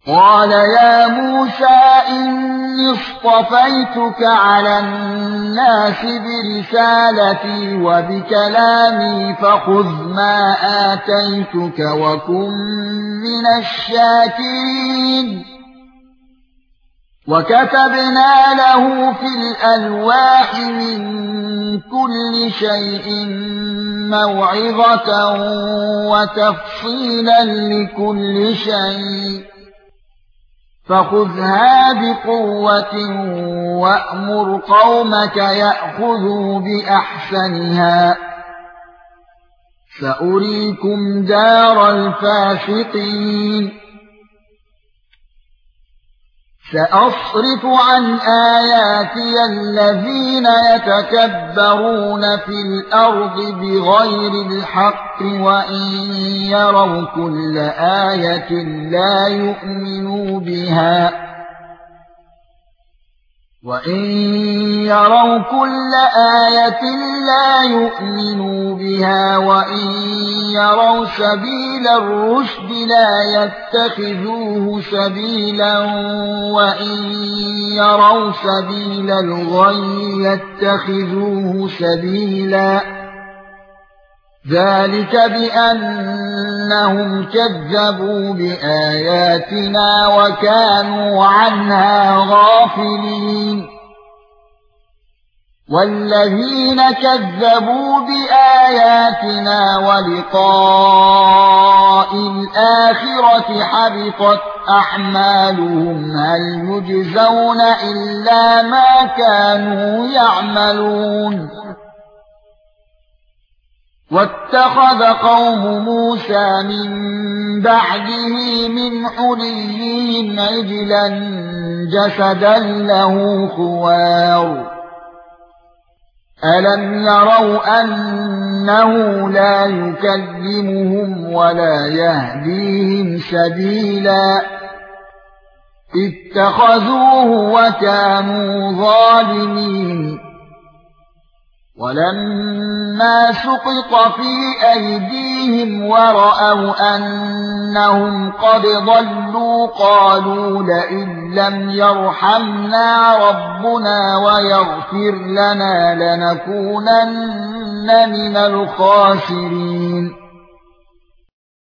قال يا موسى إني اصطفيتك على الناس برسالتي وبكلامي فخذ ما آتيتك وكن من الشاكرين وكتبنا له في الألواح من كل شيء موعظة وتفصيلا لكل شيء فخذها بقوة وأمر قومك يأخذوا بأحسنها سأريكم دار الفاسقين سأصرف عن آياتي الذين يتكبرون في الأرض بغير الحق وإن يروا كل آية لا يؤمنوا بها وإن يروا سبيل الرشد لا يتخذوه سبيلا وإن يروا سبيل الغي يتخذوه سبيلا ذلك بأنهم كذبوا بآياتنا وكانوا عنها غافلين والذين كذبوا بآياتنا ولقاء الآخرة حبطت أعمالهم هل يجزون إلا ما كانوا يعملون واتخذ قوم موسى من بعده من حليهم عجلا جسدا له خوار ألم يروا أنه لا يكلمهم ولا يهديهم سبيلا اتخذوه وكانوا ظالمين ولما سقط في أيديهم ورأوا أنهم قد ضلوا قالوا لئن لم يرحمنا ربنا ويغفر لنا لنكونن من الخاسرين